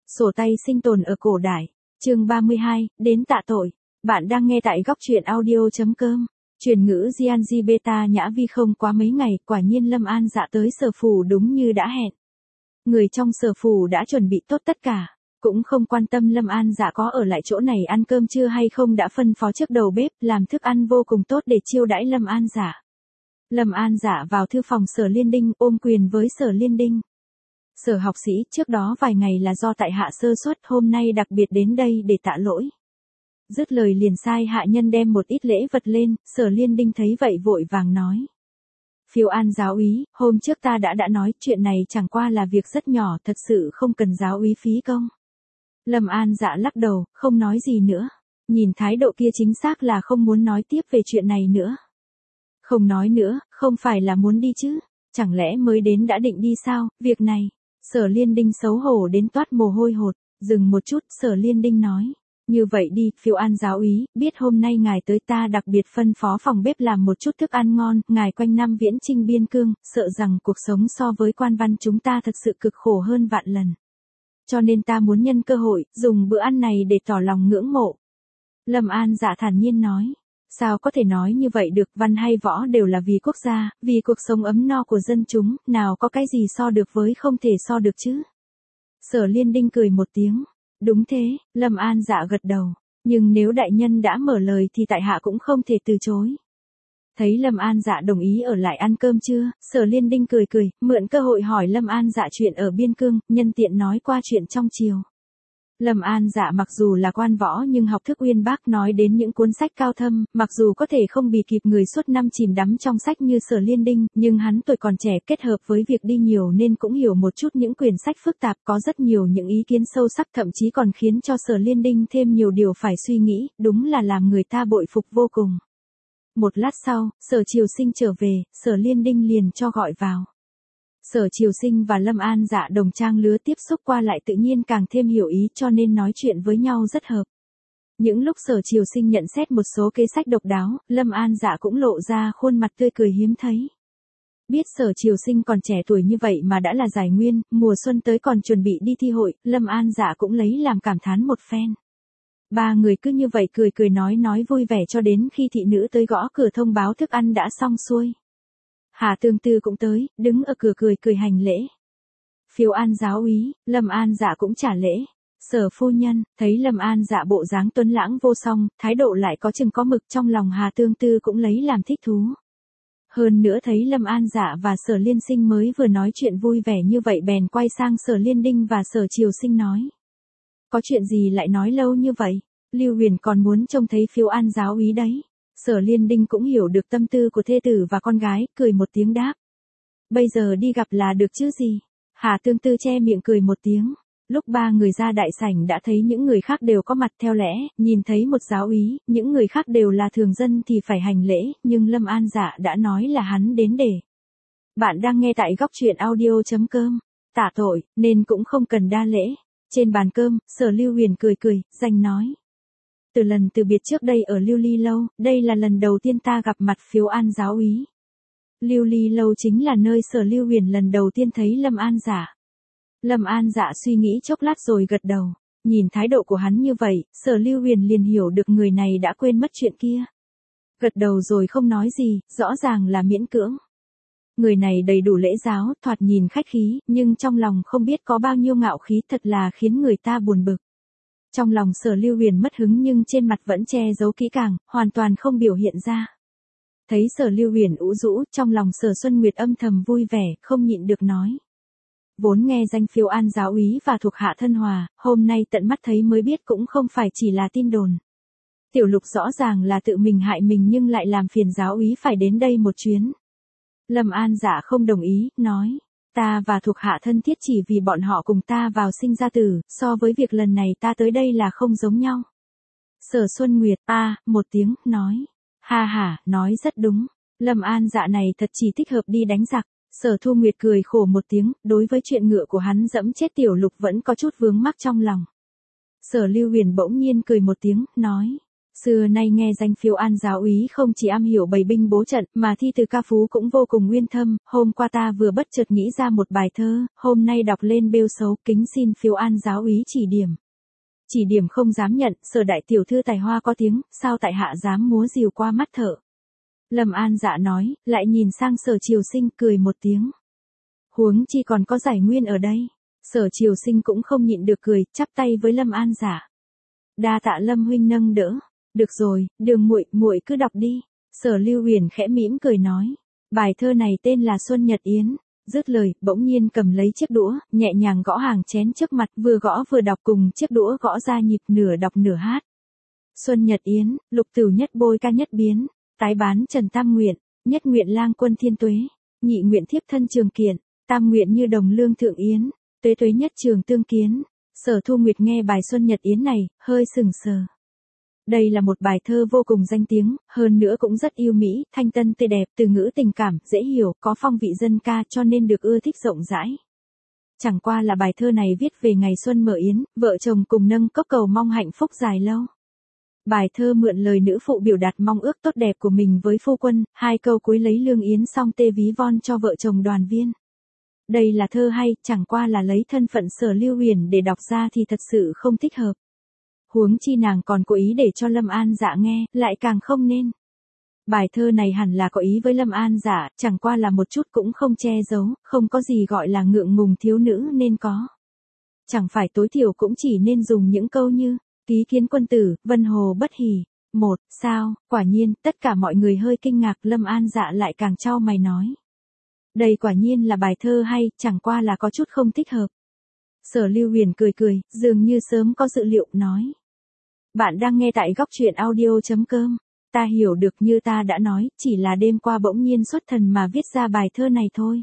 Sổ tay sinh tồn ở cổ đại. Chương 32, đến tạ tội. Bạn đang nghe tại góc truyện audio.com. Truyền ngữ Gianji Beta Nhã Vi. Không quá mấy ngày, quả nhiên Lâm An Dạ tới sở phủ đúng như đã hẹn. Người trong sở phủ đã chuẩn bị tốt tất cả, cũng không quan tâm Lâm An Dạ có ở lại chỗ này ăn cơm chưa hay không, đã phân phó trước đầu bếp làm thức ăn vô cùng tốt để chiêu đãi Lâm An Dạ. Lâm An Dạ vào thư phòng Sở Liên Đinh ôm quyền với Sở Liên Đinh. Sở học sĩ, trước đó vài ngày là do tại hạ sơ suất, hôm nay đặc biệt đến đây để tạ lỗi. Dứt lời liền sai hạ nhân đem một ít lễ vật lên. Sở Liên Đinh thấy vậy vội vàng nói. Phiêu An giáo úy, hôm trước ta đã nói chuyện này chẳng qua là việc rất nhỏ, thật sự không cần giáo úy phí công. Lâm An Dạ lắc đầu, không nói gì nữa. Nhìn thái độ kia chính xác là không muốn nói tiếp về chuyện này nữa. Không nói nữa, không phải là muốn đi chứ? Chẳng lẽ mới đến đã định đi sao? Việc này, Sở Liên Đinh xấu hổ đến toát mồ hôi hột. Dừng một chút, Sở Liên Đinh nói. Như vậy đi, Phiêu An giáo úy, biết hôm nay ngài tới ta đặc biệt phân phó phòng bếp làm một chút thức ăn ngon, ngài quanh năm viễn chinh biên cương, sợ rằng cuộc sống so với quan văn chúng ta thật sự cực khổ hơn vạn lần. Cho nên ta muốn nhân cơ hội, dùng bữa ăn này để tỏ lòng ngưỡng mộ. Lâm An Dạ thản nhiên nói. Sao có thể nói như vậy được, văn hay võ đều là vì quốc gia, vì cuộc sống ấm no của dân chúng, nào có cái gì so được với không thể so được chứ. Sở Liên Đinh cười một tiếng. Đúng thế, Lâm An Dạ gật đầu. Nhưng nếu đại nhân đã mở lời thì tại hạ cũng không thể từ chối. Thấy Lâm An Dạ đồng ý ở lại ăn cơm trưa, Sở Liên Đinh cười, mượn cơ hội hỏi Lâm An Dạ chuyện ở biên cương, nhân tiện nói qua chuyện trong triều. Lâm An Dạ mặc dù là quan võ nhưng học thức uyên bác, nói đến những cuốn sách cao thâm, mặc dù có thể không bì kịp người suốt năm chìm đắm trong sách như Sở Liên Đinh, nhưng hắn tuổi còn trẻ kết hợp với việc đi nhiều nên cũng hiểu một chút những quyển sách phức tạp, có rất nhiều những ý kiến sâu sắc, thậm chí còn khiến cho Sở Liên Đinh thêm nhiều điều phải suy nghĩ, đúng là làm người ta bội phục vô cùng. Một lát sau, Sở Triều Sinh trở về, Sở Liên Đinh liền cho gọi vào. Sở Triều Sinh và Lâm An Dạ đồng trang lứa, tiếp xúc qua lại tự nhiên càng thêm hiểu ý, cho nên nói chuyện với nhau rất hợp. Những lúc Sở Triều Sinh nhận xét một số kế sách độc đáo, Lâm An Dạ cũng lộ ra khuôn mặt tươi cười hiếm thấy. Biết Sở Triều Sinh còn trẻ tuổi như vậy mà đã là giải nguyên, mùa xuân tới còn chuẩn bị đi thi hội, Lâm An Dạ cũng lấy làm cảm thán một phen. Ba người cứ như vậy cười nói vui vẻ cho đến khi thị nữ tới gõ cửa thông báo thức ăn đã xong xuôi. Hà Tương Tư cũng tới, đứng ở cửa cười hành lễ. Phiêu An giáo úy, Lâm An Dạ cũng trả lễ. Sở phu nhân, thấy Lâm An Dạ bộ dáng tuấn lãng vô song, thái độ lại có chừng có mực, trong lòng Hà Tương Tư cũng lấy làm thích thú. Hơn nữa thấy Lâm An Dạ và Sở Liên Sinh mới vừa nói chuyện vui vẻ như vậy bèn quay sang Sở Liên Đinh và Sở Triều Sinh nói. Có chuyện gì lại nói lâu như vậy? Lưu Huyền còn muốn trông thấy Phiêu An giáo úy đấy. Sở Liên Đinh cũng hiểu được tâm tư của thê tử và con gái, cười một tiếng đáp. Bây giờ đi gặp là được chứ gì? Hà Tương Tư che miệng cười một tiếng. Lúc ba người ra đại sảnh đã thấy những người khác đều có mặt, theo lẽ, nhìn thấy một giáo úy, những người khác đều là thường dân thì phải hành lễ, nhưng Lâm An Dạ đã nói là hắn đến để. Bạn đang nghe tại góc truyện audio.com. Tạ tội, nên cũng không cần đa lễ. Trên bàn cơm, Sở Lưu Huyền cười, danh nói. Từ lần từ biệt trước đây ở Lưu Ly Lâu, đây là lần đầu tiên ta gặp mặt Phiêu An giáo úy. Lưu Ly Lâu chính là nơi Sở Lưu Huyền lần đầu tiên thấy Lâm An Dạ. Lâm An Dạ suy nghĩ chốc lát rồi gật đầu. Nhìn thái độ của hắn như vậy, Sở Lưu Huyền liền hiểu được người này đã quên mất chuyện kia. Gật đầu rồi không nói gì, rõ ràng là miễn cưỡng. Người này đầy đủ lễ giáo, thoạt nhìn khách khí, nhưng trong lòng không biết có bao nhiêu ngạo khí, thật là khiến người ta buồn bực. Trong lòng Sở Lưu Huyền mất hứng nhưng trên mặt vẫn che giấu kỹ càng, hoàn toàn không biểu hiện ra. Thấy Sở Lưu Huyền ủ rũ, trong lòng Sở Xuân Nguyệt âm thầm vui vẻ, không nhịn được nói. Vốn nghe danh Phiêu An giáo úy và thuộc hạ thân hòa, hôm nay tận mắt thấy mới biết cũng không phải chỉ là tin đồn. Tiểu Lục rõ ràng là tự mình hại mình nhưng lại làm phiền giáo úy phải đến đây một chuyến. Lâm An Dạ không đồng ý, nói. Ta và thuộc hạ thân thiết chỉ vì bọn họ cùng ta vào sinh ra tử, so với việc lần này ta tới đây là không giống nhau. Sở Xuân Nguyệt, một tiếng, nói. Ha, nói rất đúng. Lâm An Dạ này thật chỉ thích hợp đi đánh giặc. Sở Thu Nguyệt cười khổ một tiếng, đối với chuyện ngựa của hắn dẫm chết Tiểu Lục vẫn có chút vướng mắc trong lòng. Sở Lưu Huyền bỗng nhiên cười một tiếng, nói. Xưa nay nghe danh Phiêu An giáo úy không chỉ am hiểu bày binh bố trận mà thi từ ca phú cũng vô cùng uyên thâm, hôm qua ta vừa bất chợt nghĩ ra một bài thơ, hôm nay đọc lên bêu xấu, kính xin Phiêu An giáo úy chỉ điểm. Chỉ điểm không dám nhận, Sở đại tiểu thư tài hoa có tiếng, sao tại hạ dám múa rìu qua mắt thợ. Lâm An Dạ nói, lại nhìn sang Sở Triều Sinh cười một tiếng. Huống chi còn có Giải Nguyên ở đây. Sở Triều Sinh cũng không nhịn được cười, chắp tay với Lâm An Dạ. Đa tạ Lâm huynh nâng đỡ. Được rồi, Đường muội cứ đọc đi. Sở Lưu Huyền khẽ mỉm cười nói. Bài thơ này tên là Xuân Nhật Yến. Dứt lời, bỗng nhiên cầm lấy chiếc đũa, nhẹ nhàng gõ hàng chén trước mặt, vừa gõ vừa đọc cùng chiếc đũa gõ ra nhịp nửa đọc nửa hát. Xuân Nhật Yến, lục tửu nhất bôi ca nhất biến, tái bán Trần Tam nguyện, nhất nguyện lang quân thiên tuế, nhị nguyện thiếp thân trường kiện, tam nguyện như đồng lương thượng yến, tuế tuế nhất trường tương kiến. Sở Thu Nguyệt nghe bài Xuân Nhật Yến này, hơi sừng sờ. Đây là một bài thơ vô cùng danh tiếng, hơn nữa cũng rất yêu mỹ, thanh tân tươi đẹp, từ ngữ tình cảm, dễ hiểu, có phong vị dân ca cho nên được ưa thích rộng rãi. Chẳng qua là bài thơ này viết về ngày xuân mở yến, vợ chồng cùng nâng cốc cầu mong hạnh phúc dài lâu. Bài thơ mượn lời nữ phụ biểu đạt mong ước tốt đẹp của mình với phu quân, hai câu cuối lấy lương yến xong tê ví von cho vợ chồng đoàn viên. Đây là thơ hay, chẳng qua là lấy thân phận Sở Lưu Huyền để đọc ra thì thật sự không thích hợp. Huống chi nàng còn cố ý để cho Lâm An Dạ nghe, lại càng không nên. Bài thơ này hẳn là có ý với Lâm An Dạ, chẳng qua là một chút cũng không che giấu, không có gì gọi là ngượng ngùng thiếu nữ nên có. Chẳng phải tối thiểu cũng chỉ nên dùng những câu như, ký kiến quân tử, vân hồ bất hỉ. Một, sao, quả nhiên, tất cả mọi người hơi kinh ngạc, Lâm An Dạ lại càng chau mày nói. Đây quả nhiên là bài thơ hay, chẳng qua là có chút không thích hợp. Sở Lưu Huyền cười cười, dường như sớm có dự liệu, nói. Bạn đang nghe tại góc truyện audio.com. Ta hiểu được như ta đã nói, chỉ là đêm qua bỗng nhiên xuất thần mà viết ra bài thơ này thôi.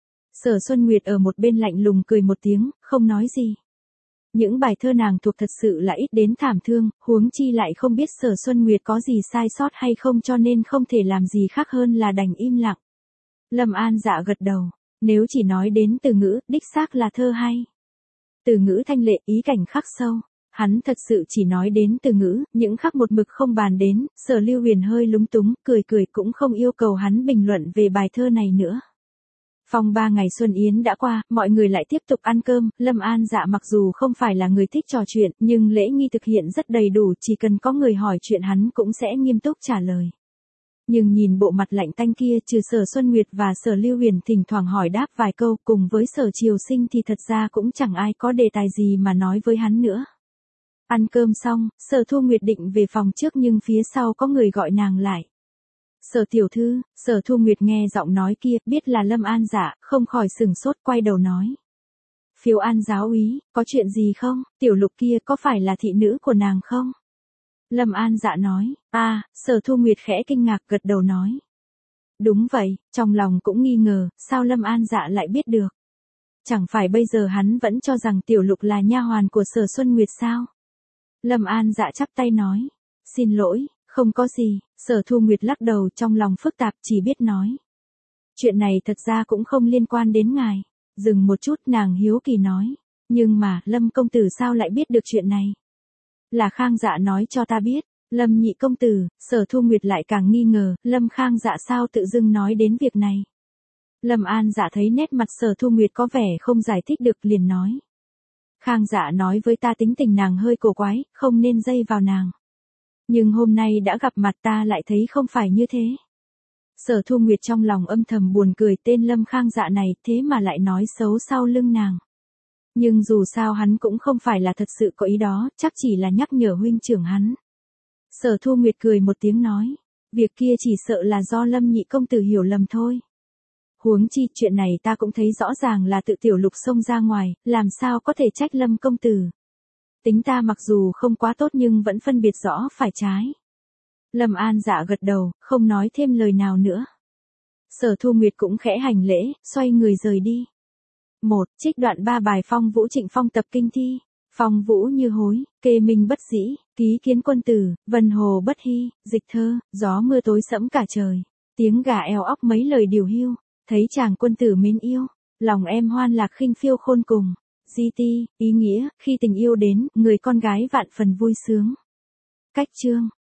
Sở Xuân Nguyệt ở một bên lạnh lùng cười một tiếng, không nói gì. Những bài thơ nàng thuộc thật sự là ít đến thảm thương, huống chi lại không biết Sở Xuân Nguyệt có gì sai sót hay không cho nên không thể làm gì khác hơn là đành im lặng. Lâm An Dạ gật đầu, nếu chỉ nói đến từ ngữ, đích xác là thơ hay. Từ ngữ thanh lệ, ý cảnh khắc sâu. Hắn thật sự chỉ nói đến từ ngữ, những khắc một mực không bàn đến, Sở Lưu Huyền hơi lúng túng, cười cũng không yêu cầu hắn bình luận về bài thơ này nữa. Phong 3 ngày Xuân Yến đã qua, mọi người lại tiếp tục ăn cơm, Lâm An Dạ mặc dù không phải là người thích trò chuyện, nhưng lễ nghi thực hiện rất đầy đủ, chỉ cần có người hỏi chuyện hắn cũng sẽ nghiêm túc trả lời. Nhưng nhìn bộ mặt lạnh tanh kia, trừ Sở Xuân Nguyệt và Sở Lưu Huyền thỉnh thoảng hỏi đáp vài câu, cùng với Sở Triều Sinh thì thật ra cũng chẳng ai có đề tài gì mà nói với hắn nữa. Ăn cơm xong, Sở Thu Nguyệt định về phòng trước nhưng phía sau có người gọi nàng lại. Sở tiểu thư, Sở Thu Nguyệt nghe giọng nói kia, biết là Lâm An Dạ, không khỏi sừng sốt quay đầu nói. Phiêu An giáo úy, có chuyện gì không, tiểu lục kia có phải là thị nữ của nàng không? Lâm An Dạ nói, Sở Thu Nguyệt khẽ kinh ngạc gật đầu nói. Đúng vậy, trong lòng cũng nghi ngờ, sao Lâm An Dạ lại biết được? Chẳng phải bây giờ hắn vẫn cho rằng tiểu lục là nha hoàn của Sở Xuân Nguyệt sao? Lâm An Dạ chắp tay nói, xin lỗi, không có gì. Sở Thu Nguyệt lắc đầu, trong lòng phức tạp, chỉ biết nói. Chuyện này thật ra cũng không liên quan đến ngài. Dừng một chút, nàng hiếu kỳ nói. Nhưng mà, Lâm công tử sao lại biết được chuyện này? Là Khang Dạ nói cho ta biết. Lâm nhị công tử, Sở Thu Nguyệt lại càng nghi ngờ, Lâm Khang Dạ sao tự dưng nói đến việc này. Lâm An Dạ thấy nét mặt Sở Thu Nguyệt có vẻ không giải thích được, liền nói. Khang Dạ nói với ta tính tình nàng hơi cổ quái, không nên dây vào nàng. Nhưng hôm nay đã gặp mặt ta lại thấy không phải như thế. Sở Thu Nguyệt trong lòng âm thầm buồn cười, tên Lâm Khang Dạ này thế mà lại nói xấu sau lưng nàng. Nhưng dù sao hắn cũng không phải là thật sự có ý đó, chắc chỉ là nhắc nhở huynh trưởng hắn. Sở Thu Nguyệt cười một tiếng nói, việc kia chỉ sợ là do Lâm nhị công tử hiểu lầm thôi. Huống chi, chuyện này ta cũng thấy rõ ràng là tự tiểu lục xông ra ngoài, làm sao có thể trách Lâm công tử. Tính ta mặc dù không quá tốt nhưng vẫn phân biệt rõ phải trái. Lâm An Dạ gật đầu, không nói thêm lời nào nữa. Sở Thu Nguyệt cũng khẽ hành lễ, xoay người rời đi. 1. Trích đoạn 3 bài Phong Vũ Trịnh Phong tập kinh thi. Phong Vũ như hối, kê minh bất dĩ, ký kiến quân tử, vân hồ bất hy, dịch thơ, gió mưa tối sẫm cả trời. Tiếng gà eo óc mấy lời điều hiu, thấy chàng quân tử mến yêu, lòng em hoan lạc khinh phiêu khôn cùng. Di ti, ý nghĩa, khi tình yêu đến, người con gái vạn phần vui sướng. Cách chương.